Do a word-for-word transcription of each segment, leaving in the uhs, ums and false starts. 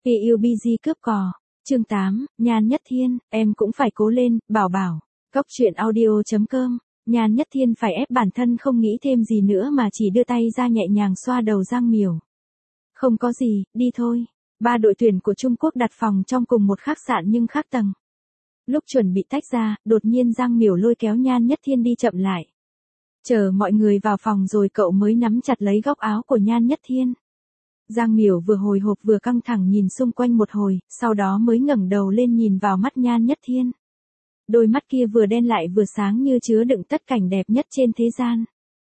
pê u bê giê cướp cò. Chương tám, Nhan Nhất Thiên, em cũng phải cố lên, bảo bảo. Cóc truyện audio chấm com. Nhan Nhất Thiên phải ép bản thân không nghĩ thêm gì nữa mà chỉ đưa tay ra nhẹ nhàng xoa đầu Giang Miểu. Không có gì, đi thôi. Ba đội tuyển của Trung Quốc đặt phòng trong cùng một khách sạn nhưng khác tầng. Lúc chuẩn bị tách ra, đột nhiên Giang Miểu lôi kéo Nhan Nhất Thiên đi chậm lại. Chờ mọi người vào phòng rồi cậu mới nắm chặt lấy góc áo của Nhan Nhất Thiên. Giang Miểu vừa hồi hộp vừa căng thẳng nhìn xung quanh một hồi, sau đó mới ngẩng đầu lên nhìn vào mắt Nhan Nhất Thiên. Đôi mắt kia vừa đen lại vừa sáng như chứa đựng tất cảnh đẹp nhất trên thế gian.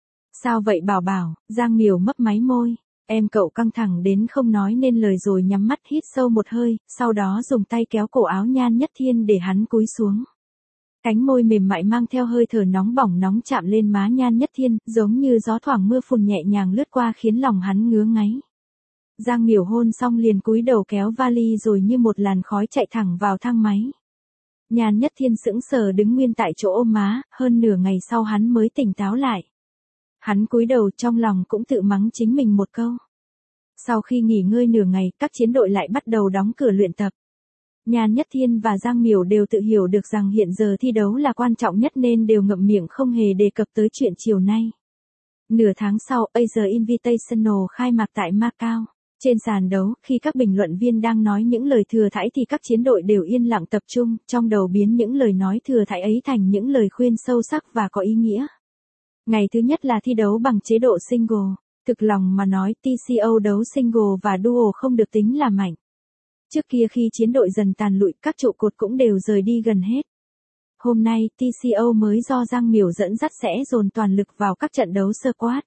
Sao vậy bảo bảo? Giang Miểu mấp máy môi. Em cậu căng thẳng đến không nói nên lời rồi nhắm mắt hít sâu một hơi, sau đó dùng tay kéo cổ áo Nhan Nhất Thiên để hắn cúi xuống. Cánh môi mềm mại mang theo hơi thở nóng bỏng nóng chạm lên má Nhan Nhất Thiên, giống như gió thoảng mưa phùn nhẹ nhàng lướt qua khiến lòng hắn ngứa ngáy. Giang Miểu hôn xong liền cúi đầu kéo vali rồi như một làn khói chạy thẳng vào thang máy. Nhan Nhất Thiên sững sờ đứng nguyên tại chỗ ôm má, hơn nửa ngày sau hắn mới tỉnh táo lại. Hắn cúi đầu trong lòng cũng tự mắng chính mình một câu. Sau khi nghỉ ngơi nửa ngày, các chiến đội lại bắt đầu đóng cửa luyện tập. Nhan Nhất Thiên và Giang Miểu đều tự hiểu được rằng hiện giờ thi đấu là quan trọng nhất nên đều ngậm miệng không hề đề cập tới chuyện chiều nay. Nửa tháng sau, Asia Invitational khai mạc tại Macau. Trên sàn đấu, khi các bình luận viên đang nói những lời thừa thãi thì các chiến đội đều yên lặng tập trung, trong đầu biến những lời nói thừa thãi ấy thành những lời khuyên sâu sắc và có ý nghĩa. Ngày thứ nhất là thi đấu bằng chế độ single. Thực lòng mà nói, tê xê o đấu single và duo không được tính là mạnh. Trước kia khi chiến đội dần tàn lụi, các trụ cột cũng đều rời đi gần hết. Hôm nay, tê xê o mới do Giang Miểu dẫn dắt sẽ dồn toàn lực vào các trận đấu sơ quát.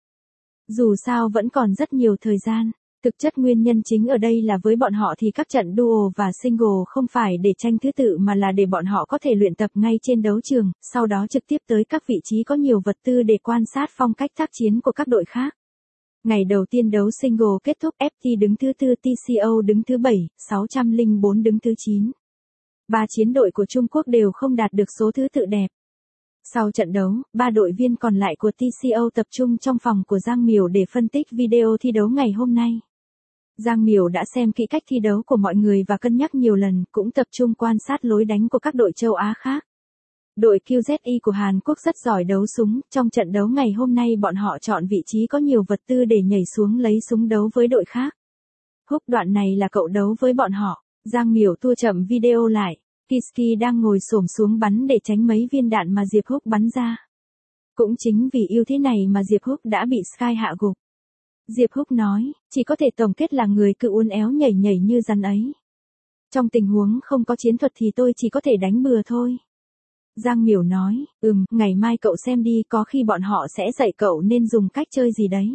Dù sao vẫn còn rất nhiều thời gian. Thực chất nguyên nhân chính ở đây là với bọn họ thì các trận duo và single không phải để tranh thứ tự mà là để bọn họ có thể luyện tập ngay trên đấu trường, sau đó trực tiếp tới các vị trí có nhiều vật tư để quan sát phong cách tác chiến của các đội khác. Ngày đầu tiên đấu single kết thúc, ép tê đứng thứ tư, tê xê o đứng thứ bảy, sáu không bốn đứng thứ chín. Ba chiến đội của Trung Quốc đều không đạt được số thứ tự đẹp. Sau trận đấu, ba đội viên còn lại của tê xê o tập trung trong phòng của Giang Miểu để phân tích video thi đấu ngày hôm nay. Giang Miểu đã xem kỹ cách thi đấu của mọi người và cân nhắc nhiều lần, cũng tập trung quan sát lối đánh của các đội châu Á khác. Đội quy dét i của Hàn Quốc rất giỏi đấu súng, trong trận đấu ngày hôm nay bọn họ chọn vị trí có nhiều vật tư để nhảy xuống lấy súng đấu với đội khác. Húc đoạn này là cậu đấu với bọn họ. Giang Miểu tua chậm video lại. Kiski đang ngồi xổm xuống bắn để tránh mấy viên đạn mà Diệp Húc bắn ra. Cũng chính vì ưu thế này mà Diệp Húc đã bị Sky hạ gục. Diệp Húc nói, chỉ có thể tổng kết là người cứ uốn éo nhảy nhảy như rắn ấy. Trong tình huống không có chiến thuật thì tôi chỉ có thể đánh bừa thôi. Giang Miểu nói, ừm, ngày mai cậu xem đi, có khi bọn họ sẽ dạy cậu nên dùng cách chơi gì đấy.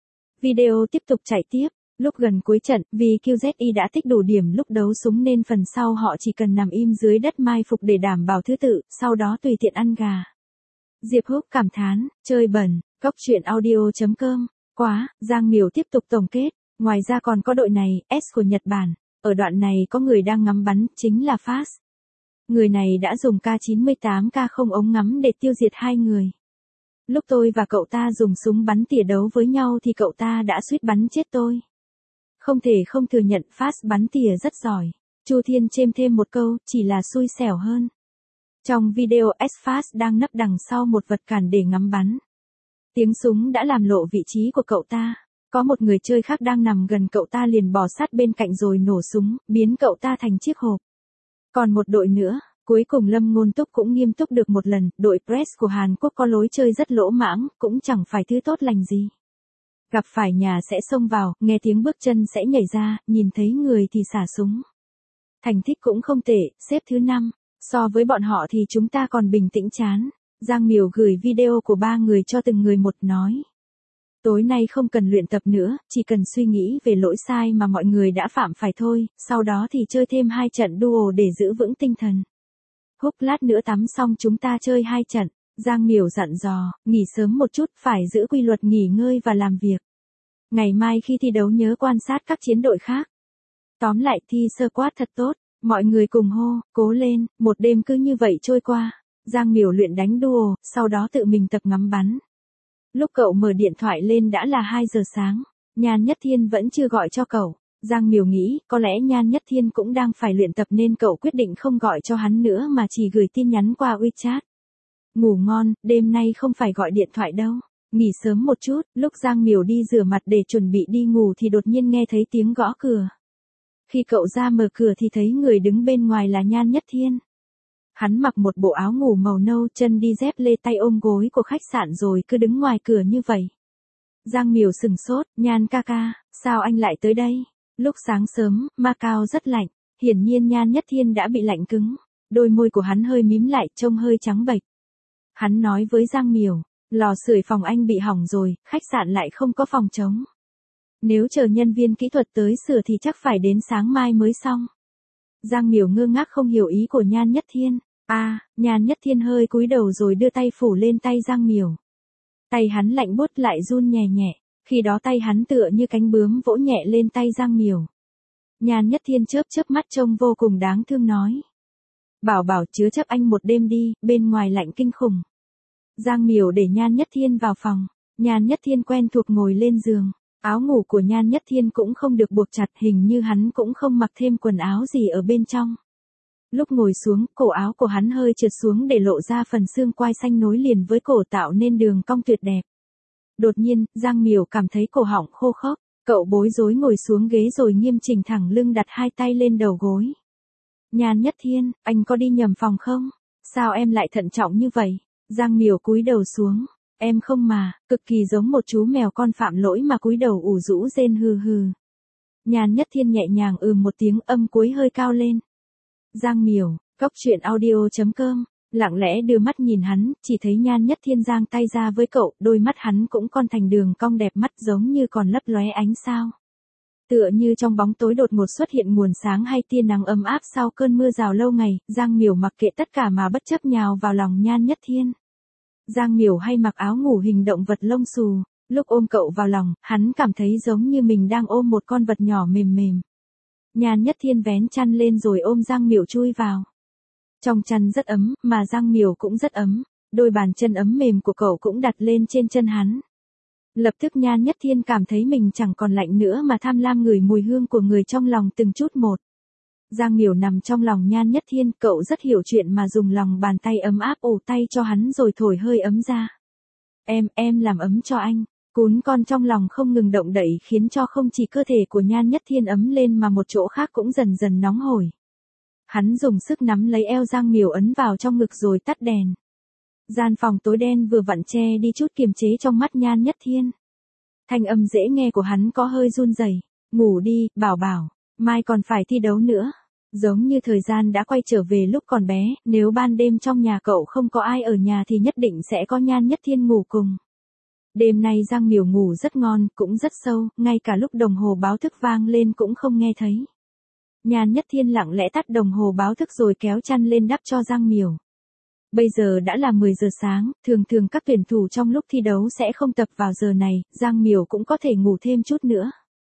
Video tiếp tục chạy tiếp. Lúc gần cuối trận, vì quy dét i đã tích đủ điểm lúc đấu súng nên phần sau họ chỉ cần nằm im dưới đất mai phục để đảm bảo thứ tự, sau đó tùy tiện ăn gà. Diệp Húc cảm thán, chơi bẩn, cóc truyện audio chấm com. Quá, Giang Miểu tiếp tục tổng kết, ngoài ra còn có đội này, S của Nhật Bản, ở đoạn này có người đang ngắm bắn, chính là Fast. Người này đã dùng K chín mươi tám K không ống ngắm để tiêu diệt hai người. Lúc tôi và cậu ta dùng súng bắn tỉa đấu với nhau thì cậu ta đã suýt bắn chết tôi. Không thể không thừa nhận Fast bắn tỉa rất giỏi. Chu Thiên chêm thêm một câu, chỉ là xui xẻo hơn. Trong video S-Fast đang nấp đằng sau một vật cản để ngắm bắn. Tiếng súng đã làm lộ vị trí của cậu ta. Có một người chơi khác đang nằm gần cậu ta liền bò sát bên cạnh rồi nổ súng, biến cậu ta thành chiếc hộp. Còn một đội nữa, cuối cùng Lâm Ngôn Túc cũng nghiêm túc được một lần, đội Press của Hàn Quốc có lối chơi rất lỗ mãng, cũng chẳng phải thứ tốt lành gì. Gặp phải nhà sẽ xông vào, nghe tiếng bước chân sẽ nhảy ra, nhìn thấy người thì xả súng. Thành tích cũng không tệ, xếp thứ năm. So với bọn họ thì chúng ta còn bình tĩnh chán. Giang Miểu gửi video của ba người cho từng người một nói. Tối nay không cần luyện tập nữa, chỉ cần suy nghĩ về lỗi sai mà mọi người đã phạm phải thôi, sau đó thì chơi thêm hai trận duo để giữ vững tinh thần. Húc lát nữa tắm xong chúng ta chơi hai trận. Giang Miểu dặn dò, nghỉ sớm một chút, phải giữ quy luật nghỉ ngơi và làm việc. Ngày mai khi thi đấu nhớ quan sát các chiến đội khác. Tóm lại thi sơ quát thật tốt, mọi người cùng hô, cố lên, một đêm cứ như vậy trôi qua. Giang Miểu luyện đánh duo, sau đó tự mình tập ngắm bắn. Lúc cậu mở điện thoại lên đã là hai giờ sáng, Nhan Nhất Thiên vẫn chưa gọi cho cậu. Giang Miểu nghĩ, có lẽ Nhan Nhất Thiên cũng đang phải luyện tập nên cậu quyết định không gọi cho hắn nữa mà chỉ gửi tin nhắn qua WeChat. Ngủ ngon, đêm nay không phải gọi điện thoại đâu. Nghỉ sớm một chút, lúc Giang Miểu đi rửa mặt để chuẩn bị đi ngủ thì đột nhiên nghe thấy tiếng gõ cửa. Khi cậu ra mở cửa thì thấy người đứng bên ngoài là Nhan Nhất Thiên. Hắn mặc một bộ áo ngủ màu nâu, chân đi dép lê, tay ôm gối của khách sạn rồi cứ đứng ngoài cửa như vậy. Giang Miểu sừng sốt, Nhan ca ca, sao anh lại tới đây? Lúc sáng sớm, Macau rất lạnh, hiển nhiên Nhan Nhất Thiên đã bị lạnh cứng, đôi môi của hắn hơi mím lại, trông hơi trắng bệch. Hắn nói với Giang Miểu, lò sưởi phòng anh bị hỏng rồi, khách sạn lại không có phòng trống. Nếu chờ nhân viên kỹ thuật tới sửa thì chắc phải đến sáng mai mới xong. Giang Miểu ngơ ngác không hiểu ý của Nhan Nhất Thiên. À, Nhan Nhất Thiên hơi cúi đầu rồi đưa tay phủ lên tay Giang Miểu. Tay hắn lạnh buốt lại run nhẹ nhẹ, khi đó tay hắn tựa như cánh bướm vỗ nhẹ lên tay Giang Miểu. Nhan Nhất Thiên chớp chớp mắt trông vô cùng đáng thương nói. Bảo bảo chứa chấp anh một đêm đi, bên ngoài lạnh kinh khủng. Giang Miểu để Nhan Nhất Thiên vào phòng, Nhan Nhất Thiên quen thuộc ngồi lên giường. Áo ngủ của Nhan Nhất Thiên cũng không được buộc chặt, hình như hắn cũng không mặc thêm quần áo gì ở bên trong. Lúc ngồi xuống, cổ áo của hắn hơi trượt xuống để lộ ra phần xương quai xanh nối liền với cổ tạo nên đường cong tuyệt đẹp. Đột nhiên, Giang Miểu cảm thấy cổ họng khô khốc, cậu bối rối ngồi xuống ghế rồi nghiêm chỉnh thẳng lưng đặt hai tay lên đầu gối. Nhan Nhất Thiên, anh có đi nhầm phòng không? Sao em lại thận trọng như vậy? Giang Miểu cúi đầu xuống. Em không mà, cực kỳ giống một chú mèo con phạm lỗi mà cúi đầu ủ rũ rên hừ hừ. Nhan Nhất Thiên nhẹ nhàng ừ một tiếng, âm cuối hơi cao lên. Giang Miểu, cốc truyện audio chấm com, lặng lẽ đưa mắt nhìn hắn, chỉ thấy Nhan Nhất Thiên giang tay ra với cậu, đôi mắt hắn cũng con thành đường cong đẹp mắt giống như còn lấp lóe ánh sao. Tựa như trong bóng tối đột ngột xuất hiện nguồn sáng hay tia nắng ấm áp sau cơn mưa rào lâu ngày, Giang Miểu mặc kệ tất cả mà bất chấp nhào vào lòng Nhan Nhất Thiên. Giang Miểu hay mặc áo ngủ hình động vật lông xù, lúc ôm cậu vào lòng, hắn cảm thấy giống như mình đang ôm một con vật nhỏ mềm mềm. Nhan Nhất Thiên vén chăn lên rồi ôm Giang Miểu chui vào. Trong chăn rất ấm, mà Giang Miểu cũng rất ấm, đôi bàn chân ấm mềm của cậu cũng đặt lên trên chân hắn. Lập tức Nhan Nhất Thiên cảm thấy mình chẳng còn lạnh nữa mà tham lam ngửi mùi hương của người trong lòng từng chút một. Giang Miểu nằm trong lòng Nhan Nhất Thiên, cậu rất hiểu chuyện mà dùng lòng bàn tay ấm áp ủ tay cho hắn rồi thổi hơi ấm ra. Em, em làm ấm cho anh. Cún con trong lòng không ngừng động đậy khiến cho không chỉ cơ thể của Nhan Nhất Thiên ấm lên mà một chỗ khác cũng dần dần nóng hổi. Hắn dùng sức nắm lấy eo Giang Miểu ấn vào trong ngực rồi tắt đèn. Gian phòng tối đen vừa vặn che đi chút kiềm chế trong mắt Nhan Nhất Thiên. Thanh âm dễ nghe của hắn có hơi run rẩy. Ngủ đi, bảo bảo, mai còn phải thi đấu nữa. Giống như thời gian đã quay trở về lúc còn bé, nếu ban đêm trong nhà cậu không có ai ở nhà thì nhất định sẽ có Nhan Nhất Thiên ngủ cùng. Đêm nay Giang Miểu ngủ rất ngon, cũng rất sâu, ngay cả lúc đồng hồ báo thức vang lên cũng không nghe thấy. Nhan Nhất Thiên lặng lẽ tắt đồng hồ báo thức rồi kéo chăn lên đắp cho Giang Miểu. Bây giờ đã là mười giờ sáng, thường thường các tuyển thủ trong lúc thi đấu sẽ không tập vào giờ này, Giang Miểu cũng có thể ngủ thêm chút nữa.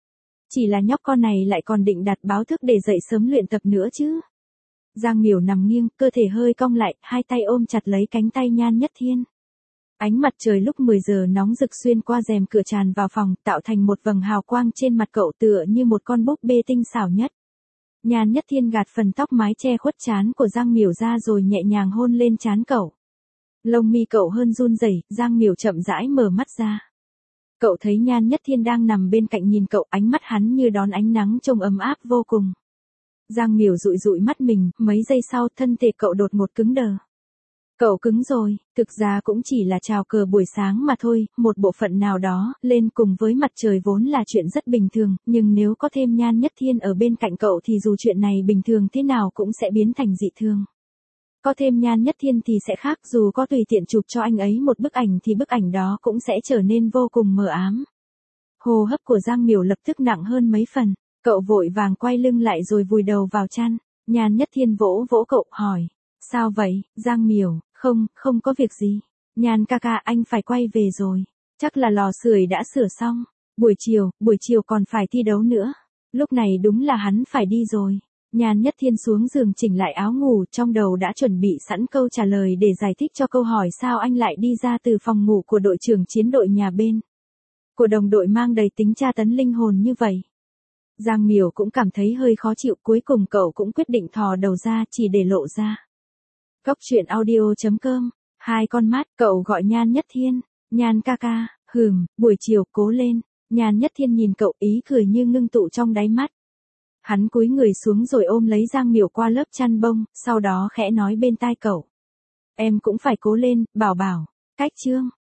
Chỉ là nhóc con này lại còn định đặt báo thức để dậy sớm luyện tập nữa chứ. Giang Miểu nằm nghiêng, cơ thể hơi cong lại, hai tay ôm chặt lấy cánh tay Nhan Nhất Thiên. Ánh mặt trời lúc mười giờ nóng rực xuyên qua rèm cửa tràn vào phòng, tạo thành một vầng hào quang trên mặt cậu tựa như một con búp bê tinh xảo nhất. Nhan Nhất Thiên gạt phần tóc mái che khuất trán của Giang Miểu ra rồi nhẹ nhàng hôn lên trán cậu. Lông mi cậu hơn run rẩy, Giang Miểu chậm rãi mở mắt ra. Cậu thấy Nhan Nhất Thiên đang nằm bên cạnh nhìn cậu, ánh mắt hắn như đón ánh nắng trông ấm áp vô cùng. Giang Miểu dụi dụi mắt mình, mấy giây sau thân thể cậu đột ngột cứng đờ. Cậu cứng rồi, thực ra cũng chỉ là chào cờ buổi sáng mà thôi, một bộ phận nào đó, lên cùng với mặt trời vốn là chuyện rất bình thường, nhưng nếu có thêm Nhan Nhất Thiên ở bên cạnh cậu thì dù chuyện này bình thường thế nào cũng sẽ biến thành dị thường. Có thêm Nhan Nhất Thiên thì sẽ khác, dù có tùy tiện chụp cho anh ấy một bức ảnh thì bức ảnh đó cũng sẽ trở nên vô cùng mờ ám. Hô hấp của Giang Miểu lập tức nặng hơn mấy phần, cậu vội vàng quay lưng lại rồi vùi đầu vào chăn. Nhan Nhất Thiên vỗ vỗ cậu hỏi, sao vậy, Giang Miểu? Không, không có việc gì. Nhan ca ca, anh phải quay về rồi. Chắc là lò sưởi đã sửa xong. Buổi chiều, buổi chiều còn phải thi đấu nữa. Lúc này đúng là hắn phải đi rồi. Nhan Nhất Thiên xuống giường chỉnh lại áo ngủ, trong đầu đã chuẩn bị sẵn câu trả lời để giải thích cho câu hỏi sao anh lại đi ra từ phòng ngủ của đội trưởng chiến đội nhà bên. Của đồng đội mang đầy tính tra tấn linh hồn như vậy. Giang Miểu cũng cảm thấy hơi khó chịu, cuối cùng cậu cũng quyết định thò đầu ra chỉ để lộ ra. Cốc truyện audio chấm com, hai con mắt, cậu gọi Nhan Nhất Thiên, Nhan ca ca, hừm, buổi chiều, cố lên. Nhan Nhất Thiên nhìn cậu, ý cười như ngưng tụ trong đáy mắt. Hắn cúi người xuống rồi ôm lấy Giang Miểu qua lớp chăn bông, sau đó khẽ nói bên tai cậu. Em cũng phải cố lên, bảo bảo. Cách chương.